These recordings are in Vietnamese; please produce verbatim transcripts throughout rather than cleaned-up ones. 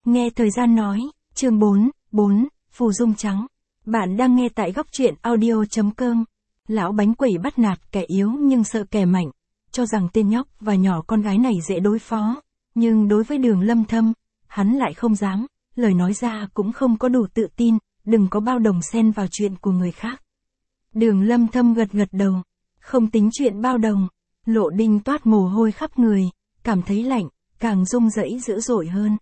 Nghe thời gian nói, chương bốn, bốn, phù dung trắng. Bạn đang nghe tại góc truyện audio chấm com. Lão bánh quẩy bắt nạt kẻ yếu nhưng sợ kẻ mạnh, cho rằng tên nhóc và nhỏ con gái này dễ đối phó. Nhưng đối với Đường Lâm Thâm, hắn lại không dám, lời nói ra cũng không có đủ tự tin, đừng có bao đồng xen vào chuyện của người khác. Đường Lâm Thâm gật gật đầu, không tính chuyện bao đồng. Lộ Đinh toát mồ hôi khắp người, cảm thấy lạnh, càng run rẩy dữ dội hơn.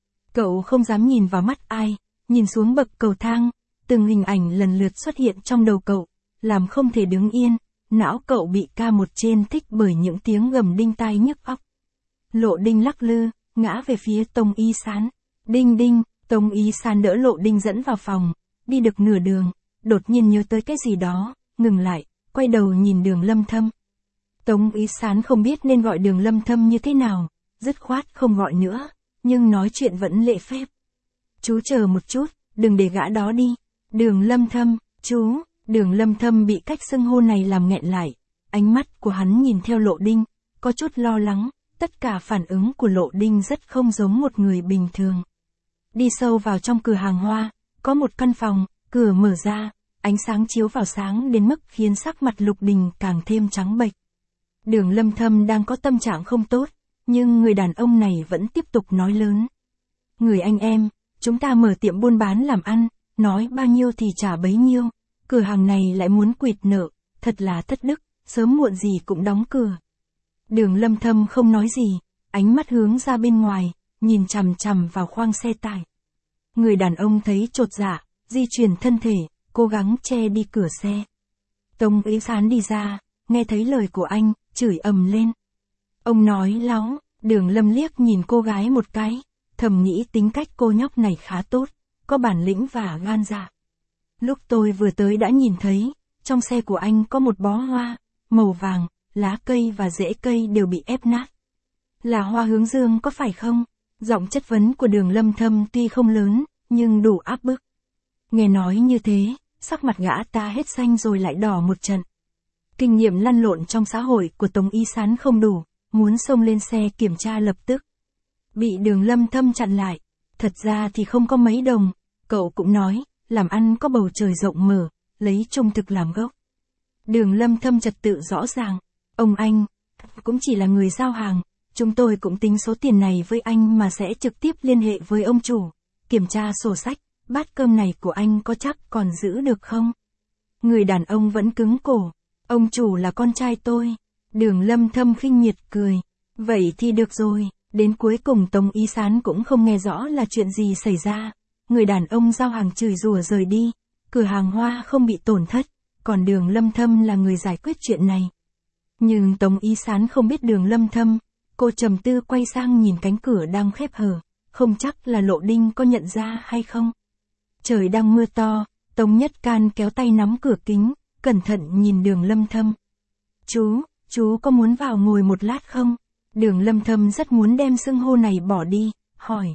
Cậu không dám nhìn vào mắt ai, nhìn xuống bậc cầu thang, từng hình ảnh lần lượt xuất hiện trong đầu cậu, làm không thể đứng yên, não cậu bị ca một trên thích bởi những tiếng gầm đinh tai nhức óc. Lộ Đinh lắc lư, ngã về phía Tông Y Sán. Đinh đinh, Tông Y Sán đỡ Lộ Đinh dẫn vào phòng, đi được nửa đường, đột nhiên nhớ tới cái gì đó, ngừng lại, quay đầu nhìn Đường Lâm Thâm. Tông Y Sán không biết nên gọi Đường Lâm Thâm như thế nào, dứt khoát không gọi nữa, nhưng nói chuyện vẫn lễ phép. Chú chờ một chút, đừng để gã đó đi. Đường Lâm Thâm, chú, Đường Lâm Thâm bị cách xưng hô này làm nghẹn lại, ánh mắt của hắn nhìn theo Lộ Đinh, có chút lo lắng, tất cả phản ứng của Lộ Đinh rất không giống một người bình thường. Đi sâu vào trong cửa hàng hoa, có một căn phòng, cửa mở ra, ánh sáng chiếu vào sáng đến mức khiến sắc mặt Lục Đình càng thêm trắng bệch. Đường Lâm Thâm đang có tâm trạng không tốt, nhưng người đàn ông này vẫn tiếp tục nói lớn. Người anh em, chúng ta mở tiệm buôn bán làm ăn, nói bao nhiêu thì trả bấy nhiêu, cửa hàng này lại muốn quỵt nợ, thật là thất đức, sớm muộn gì cũng đóng cửa. Đường Lâm Thâm không nói gì, ánh mắt hướng ra bên ngoài, nhìn chằm chằm vào khoang xe tải. Người đàn ông thấy chột dạ, di chuyển thân thể, cố gắng che đi cửa xe. Tông Y Sán đi ra, nghe thấy lời của anh, chửi ầm lên. Ông nói láo, Đường Lâm liếc nhìn cô gái một cái, thầm nghĩ tính cách cô nhóc này khá tốt, có bản lĩnh và gan dạ. Lúc tôi vừa tới đã nhìn thấy, trong xe của anh có một bó hoa, màu vàng, lá cây và rễ cây đều bị ép nát. Là hoa hướng dương có phải không? Giọng chất vấn của Đường Lâm Thâm tuy không lớn, nhưng đủ áp bức. Nghe nói như thế, sắc mặt gã ta hết xanh rồi lại đỏ một trận. Kinh nghiệm lăn lộn trong xã hội của Tông Y Sán không đủ, muốn xông lên xe kiểm tra lập tức. Bị Đường Lâm Thâm chặn lại, thật ra thì không có mấy đồng, cậu cũng nói, làm ăn có bầu trời rộng mở, lấy trung thực làm gốc. Đường Lâm Thâm trật tự rõ ràng, ông anh, cũng chỉ là người giao hàng, chúng tôi cũng tính số tiền này với anh mà sẽ trực tiếp liên hệ với ông chủ, kiểm tra sổ sách, bát cơm này của anh có chắc còn giữ được không? Người đàn ông vẫn cứng cổ, ông chủ là con trai tôi. Đường Lâm Thâm khinh miệt cười, vậy thì được rồi. Đến cuối cùng Tông Y Sán cũng không nghe rõ là chuyện gì xảy ra. Người đàn ông giao hàng chửi rủa rời đi, cửa hàng hoa không bị tổn thất, còn Đường Lâm Thâm là người giải quyết chuyện này. Nhưng Tông Y Sán không biết Đường Lâm Thâm, cô trầm tư quay sang nhìn cánh cửa đang khép hờ, không chắc là Lộ Đinh có nhận ra hay không. Trời đang mưa to, Tông Nhất Can kéo tay nắm cửa kính, cẩn thận nhìn Đường Lâm Thâm. Chú, chú có muốn vào ngồi một lát không? Đường Lâm Thâm rất muốn đem xưng hô này bỏ đi, hỏi.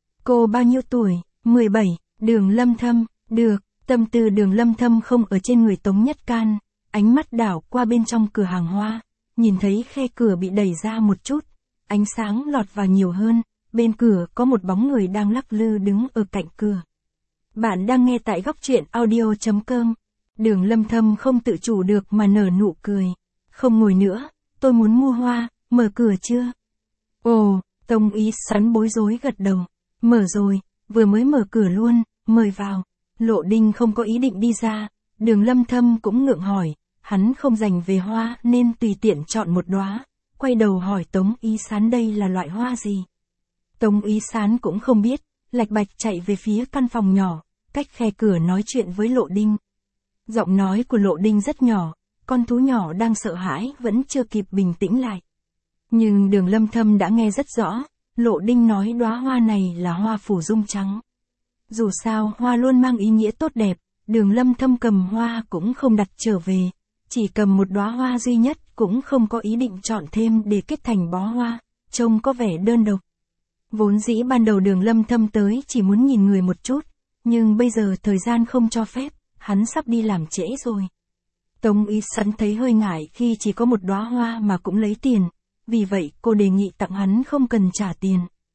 Cô bao nhiêu tuổi? mười bảy, Đường Lâm Thâm, được, tâm tư Đường Lâm Thâm không ở trên người Tống Nhất Can, ánh mắt đảo qua bên trong cửa hàng hoa, nhìn thấy khe cửa bị đẩy ra một chút, ánh sáng lọt vào nhiều hơn, bên cửa có một bóng người đang lắc lư đứng ở cạnh cửa. Bạn đang nghe tại góc truyện audio chấm com. Đường Lâm Thâm không tự chủ được mà nở nụ cười. Không ngồi nữa, tôi muốn mua hoa, mở cửa chưa? Ồ, Tông Y Sán bối rối gật đầu. Mở rồi, vừa mới mở cửa luôn, mời vào. Lộ Đinh không có ý định đi ra, Đường Lâm Thâm cũng ngượng hỏi, hắn không dành về hoa nên tùy tiện chọn một đóa, quay đầu hỏi Tông Y Sán đây là loại hoa gì. Tông Y Sán cũng không biết, lạch bạch chạy về phía căn phòng nhỏ, cách khe cửa nói chuyện với Lộ Đinh. Giọng nói của Lộ Đinh rất nhỏ, con thú nhỏ đang sợ hãi vẫn chưa kịp bình tĩnh lại. Nhưng Đường Lâm Thâm đã nghe rất rõ, Lộ Đinh nói đóa hoa này là hoa phủ dung trắng. Dù sao hoa luôn mang ý nghĩa tốt đẹp, Đường Lâm Thâm cầm hoa cũng không đặt trở về, chỉ cầm một đóa hoa duy nhất cũng không có ý định chọn thêm để kết thành bó hoa, trông có vẻ đơn độc. Vốn dĩ ban đầu Đường Lâm Thâm tới chỉ muốn nhìn người một chút, nhưng bây giờ thời gian không cho phép, hắn sắp đi làm trễ rồi. Tông Y Sán thấy hơi ngại khi chỉ có một đóa hoa mà cũng lấy tiền, vì vậy cô đề nghị tặng hắn không cần trả tiền.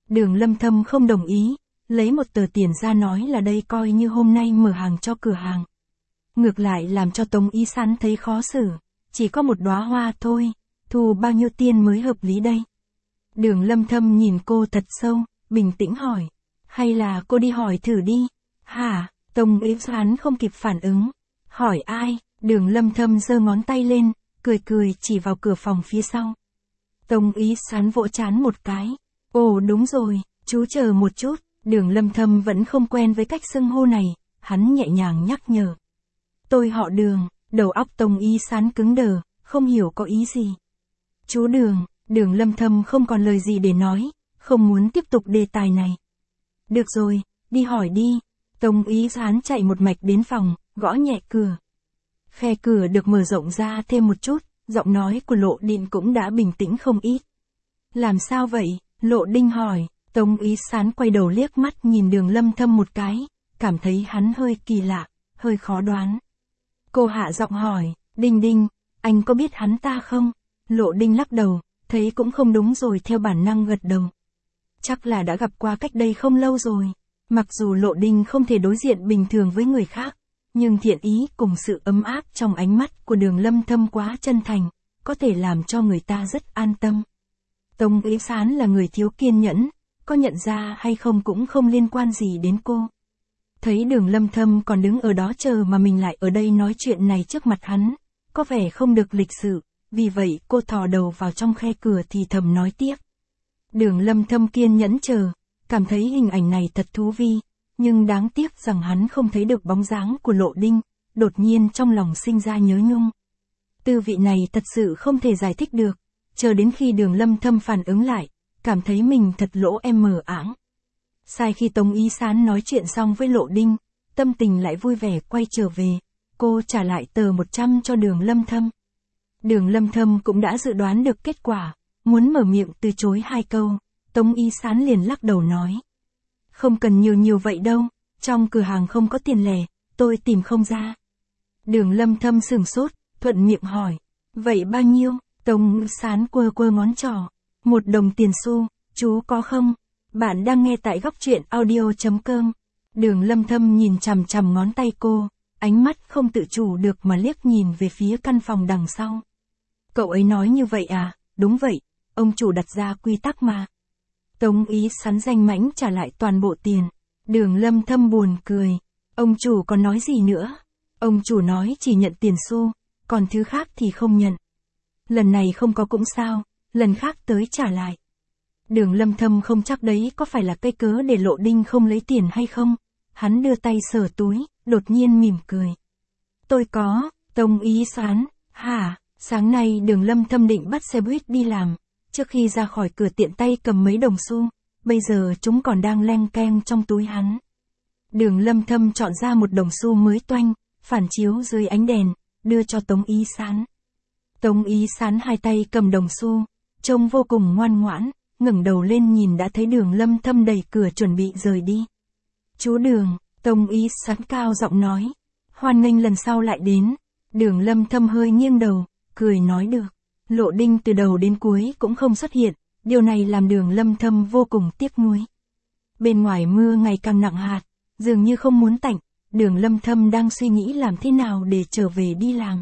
Đường Lâm Thâm không đồng ý, lấy một tờ tiền ra nói là đây coi như hôm nay mở hàng cho cửa hàng. Ngược lại làm cho Tống Ý Sán thấy khó xử, chỉ có một đóa hoa thôi, thu bao nhiêu tiền mới hợp lý đây? Đường Lâm Thâm nhìn cô thật sâu, bình tĩnh hỏi, hay là cô đi hỏi thử đi? Hả? Tống Ý Sán không kịp phản ứng. Hỏi ai? Đường Lâm Thâm giơ ngón tay lên, cười cười chỉ vào cửa phòng phía sau. Tống Ý Sán vỗ trán một cái. Ồ đúng rồi, chú chờ một chút. Đường Lâm Thâm vẫn không quen với cách xưng hô này, hắn nhẹ nhàng nhắc nhở. Tôi họ Đường. Đầu óc Tống Ý Sán cứng đờ, không hiểu có ý gì. Chú Đường. Đường Lâm Thâm không còn lời gì để nói, không muốn tiếp tục đề tài này. Được rồi, đi hỏi đi. Tống Ý Sán chạy một mạch đến phòng, gõ nhẹ cửa. Khe cửa được mở rộng ra thêm một chút, giọng nói của Lộ Đinh cũng đã bình tĩnh không ít. Làm sao vậy? Lộ Đinh hỏi. Tống Ý Sán quay đầu liếc mắt nhìn Đường Lâm Thâm một cái, cảm thấy hắn hơi kỳ lạ, hơi khó đoán. Cô hạ giọng hỏi, Đinh Đinh, anh có biết hắn ta không? Lộ Đinh lắc đầu, thấy cũng không đúng rồi theo bản năng gật đầu. Chắc là đã gặp qua cách đây không lâu rồi. Mặc dù Lộ Đinh không thể đối diện bình thường với người khác, nhưng thiện ý cùng sự ấm áp trong ánh mắt của Đường Lâm Thâm quá chân thành, có thể làm cho người ta rất an tâm. Tống Ý Sán là người thiếu kiên nhẫn, có nhận ra hay không cũng không liên quan gì đến cô. Thấy Đường Lâm Thâm còn đứng ở đó chờ mà mình lại ở đây nói chuyện này trước mặt hắn, có vẻ không được lịch sự, vì vậy cô thò đầu vào trong khe cửa thì thầm nói tiếp. Đường Lâm Thâm kiên nhẫn chờ, cảm thấy hình ảnh này thật thú vị, nhưng đáng tiếc rằng hắn không thấy được bóng dáng của Lộ Đinh, đột nhiên trong lòng sinh ra nhớ nhung. Tư vị này thật sự không thể giải thích được, chờ đến khi Đường Lâm Thâm phản ứng lại, cảm thấy mình thật lỗ em mờ ảng. Sai khi Tống Ý Sán nói chuyện xong với Lộ Đinh, tâm tình lại vui vẻ quay trở về, cô trả lại tờ một trăm cho Đường Lâm Thâm. Đường Lâm Thâm cũng đã dự đoán được kết quả, muốn mở miệng từ chối hai câu, Tống Ý Sán liền lắc đầu nói. Không cần nhiều nhiều vậy đâu, trong cửa hàng không có tiền lẻ, tôi tìm không ra. Đường Lâm Thâm sửng sốt, thuận miệng hỏi, vậy bao nhiêu? Tống Ý Sán quơ quơ ngón trỏ, một đồng tiền xu, chú có không? Bạn đang nghe tại góc truyện audio chấm com. Đường Lâm Thâm nhìn chằm chằm ngón tay cô, ánh mắt không tự chủ được mà liếc nhìn về phía căn phòng đằng sau. Cậu ấy nói như vậy à? Đúng vậy, ông chủ đặt ra quy tắc mà. Tống Ý Sán danh mãnh trả lại toàn bộ tiền. Đường Lâm Thâm buồn cười. Ông chủ còn nói gì nữa? Ông chủ nói chỉ nhận tiền xu, còn thứ khác thì không nhận. Lần này không có cũng sao, lần khác tới trả lại. Đường Lâm Thâm không chắc đấy có phải là cái cớ để Lộ Đinh không lấy tiền hay không. Hắn đưa tay sờ túi, đột nhiên mỉm cười. Tôi có. Tống Ý Sán. Hả? Sáng nay Đường Lâm Thâm định bắt xe buýt đi làm. Trước khi ra khỏi cửa tiện tay cầm mấy đồng xu, bây giờ chúng còn đang leng keng trong túi hắn. Đường Lâm Thâm chọn ra một đồng xu mới toanh, phản chiếu dưới ánh đèn, đưa cho Tống Ý Sán. Tống Ý Sán hai tay cầm đồng xu, trông vô cùng ngoan ngoãn, ngẩng đầu lên nhìn đã thấy Đường Lâm Thâm đẩy cửa chuẩn bị rời đi. Chú Đường, Tống Ý Sán cao giọng nói, hoan nghênh lần sau lại đến. Đường Lâm Thâm hơi nghiêng đầu, cười nói được. Lộ Đinh từ đầu đến cuối cũng không xuất hiện, điều này làm Đường Lâm Thâm vô cùng tiếc nuối. Bên ngoài mưa ngày càng nặng hạt, dường như không muốn tạnh, Đường Lâm Thâm đang suy nghĩ làm thế nào để trở về đi làm.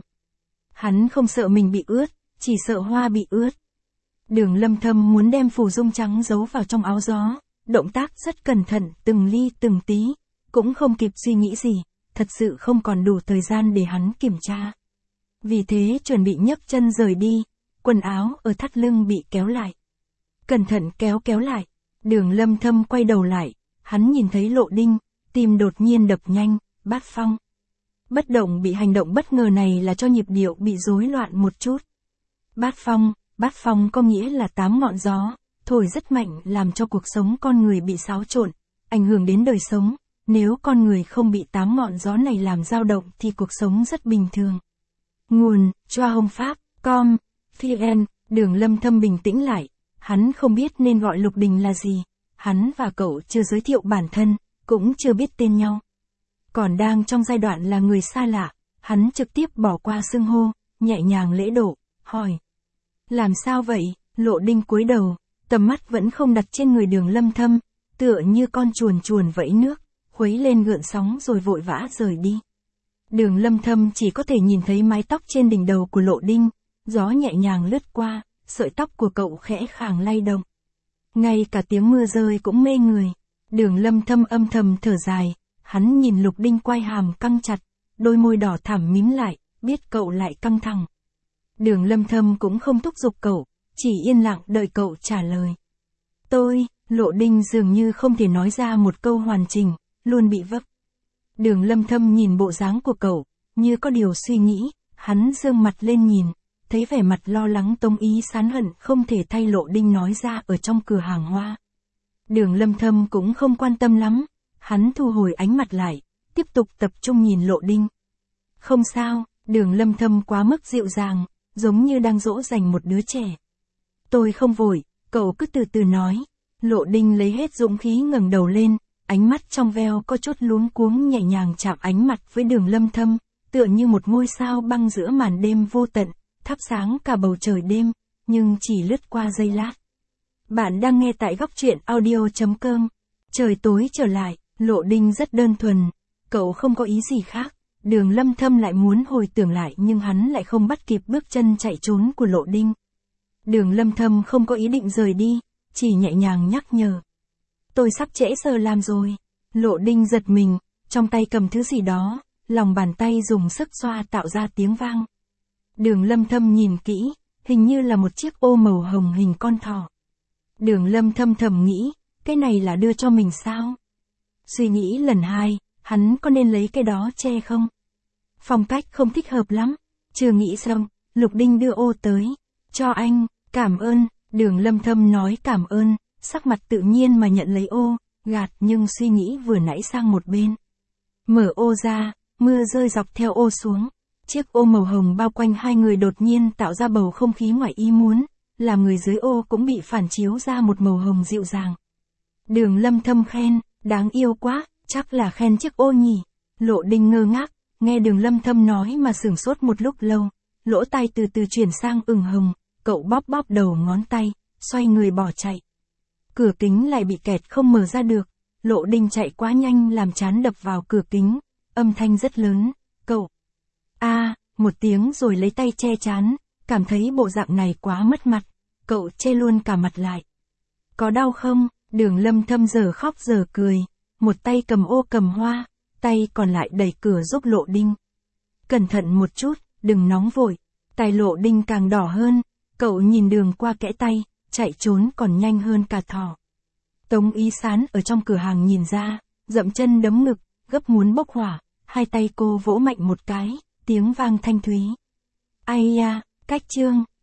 Hắn không sợ mình bị ướt, chỉ sợ hoa bị ướt. Đường Lâm Thâm muốn đem phù dung trắng giấu vào trong áo gió, động tác rất cẩn thận từng ly từng tí, cũng không kịp suy nghĩ gì, thật sự không còn đủ thời gian để hắn kiểm tra. Vì thế chuẩn bị nhấc chân rời đi, quần áo ở thắt lưng bị kéo lại. Cẩn thận kéo kéo lại, Đường Lâm Thâm quay đầu lại, hắn nhìn thấy Lộ Đinh, tim đột nhiên đập nhanh, Bát Phong. Bất động bị hành động bất ngờ này là cho nhịp điệu bị rối loạn một chút. Bát Phong, Bát Phong có nghĩa là tám ngọn gió, thổi rất mạnh làm cho cuộc sống con người bị xáo trộn, ảnh hưởng đến đời sống. Nếu con người không bị tám ngọn gió này làm dao động thì cuộc sống rất bình thường. Nguồn, Choa Hồng Pháp, com, vn. Đường Lâm Thâm bình tĩnh lại, hắn không biết nên gọi Lục Đình là gì, hắn và cậu chưa giới thiệu bản thân, cũng chưa biết tên nhau. Còn đang trong giai đoạn là người xa lạ, hắn trực tiếp bỏ qua xưng hô, nhẹ nhàng lễ độ, hỏi. Làm sao vậy? Lộ Đinh cúi đầu, tầm mắt vẫn không đặt trên người Đường Lâm Thâm, tựa như con chuồn chuồn vẫy nước, khuấy lên gợn sóng rồi vội vã rời đi. Đường Lâm Thâm chỉ có thể nhìn thấy mái tóc trên đỉnh đầu của Lộ Đinh, gió nhẹ nhàng lướt qua, sợi tóc của cậu khẽ khàng lay động. Ngay cả tiếng mưa rơi cũng mê người. Đường Lâm Thâm âm thầm thở dài, hắn nhìn Lục Đinh quai hàm căng chặt, đôi môi đỏ thẳm mím lại, biết cậu lại căng thẳng. Đường Lâm Thâm cũng không thúc giục cậu, chỉ yên lặng đợi cậu trả lời. Tôi, Lộ Đinh dường như không thể nói ra một câu hoàn chỉnh, luôn bị vấp. Đường Lâm Thâm nhìn bộ dáng của cậu, như có điều suy nghĩ, hắn giương mặt lên nhìn, thấy vẻ mặt lo lắng Tống Ý Sán hận không thể thay Lộ Đinh nói ra ở trong cửa hàng hoa. Đường Lâm Thâm cũng không quan tâm lắm, hắn thu hồi ánh mặt lại, tiếp tục tập trung nhìn Lộ Đinh. Không sao, Đường Lâm Thâm quá mức dịu dàng, giống như đang dỗ dành một đứa trẻ. Tôi không vội, cậu cứ từ từ nói. Lộ Đinh lấy hết dũng khí ngẩng đầu lên, ánh mắt trong veo có chút luống cuống nhẹ nhàng chạm ánh mặt với Đường Lâm Thâm, tựa như một ngôi sao băng giữa màn đêm vô tận, thắp sáng cả bầu trời đêm, nhưng chỉ lướt qua giây lát. Bạn đang nghe tại góc truyện audio chấm com. Trời tối trở lại, Lộ Đinh rất đơn thuần, cậu không có ý gì khác. Đường Lâm Thâm lại muốn hồi tưởng lại nhưng hắn lại không bắt kịp bước chân chạy trốn của Lộ Đinh. Đường Lâm Thâm không có ý định rời đi, chỉ nhẹ nhàng nhắc nhở. Tôi sắp trễ giờ làm rồi. Lộ Đinh giật mình, trong tay cầm thứ gì đó, lòng bàn tay dùng sức xoa tạo ra tiếng vang. Đường Lâm Thâm nhìn kỹ, hình như là một chiếc ô màu hồng hình con thỏ. Đường Lâm Thâm thầm nghĩ, cái này là đưa cho mình sao? Suy nghĩ lần hai, hắn có nên lấy cái đó che không? Phong cách không thích hợp lắm. Chưa nghĩ xong, Lục Đinh đưa ô tới. Cho anh, cảm ơn. Đường Lâm Thâm nói cảm ơn, sắc mặt tự nhiên mà nhận lấy ô, gạt nhưng suy nghĩ vừa nãy sang một bên. Mở ô ra, mưa rơi dọc theo ô xuống. Chiếc ô màu hồng bao quanh hai người đột nhiên tạo ra bầu không khí ngoài ý muốn, làm người dưới ô cũng bị phản chiếu ra một màu hồng dịu dàng. Đường Lâm Thâm khen, đáng yêu quá, chắc là khen chiếc ô nhỉ. Lộ Đinh ngơ ngác, nghe Đường Lâm Thâm nói mà sửng sốt một lúc lâu, lỗ tai từ từ chuyển sang ửng hồng, cậu bóp bóp đầu ngón tay, xoay người bỏ chạy. Cửa kính lại bị kẹt không mở ra được, Lộ Đinh chạy quá nhanh làm trán đập vào cửa kính, âm thanh rất lớn, cậu. A, à, một tiếng rồi lấy tay che trán, cảm thấy bộ dạng này quá mất mặt, cậu che luôn cả mặt lại. Có đau không? Đường Lâm Thâm giờ khóc giờ cười, một tay cầm ô cầm hoa, tay còn lại đẩy cửa giúp Lộ Đinh. Cẩn thận một chút, đừng nóng vội. Tai Lộ Đinh càng đỏ hơn, cậu nhìn đường qua kẽ tay, chạy trốn còn nhanh hơn cả thỏ. Tống Ý Sán ở trong cửa hàng nhìn ra, dậm chân đấm ngực, gấp muốn bốc hỏa, hai tay cô vỗ mạnh một cái, tiếng vang thanh thúy. Ai da, cách chương.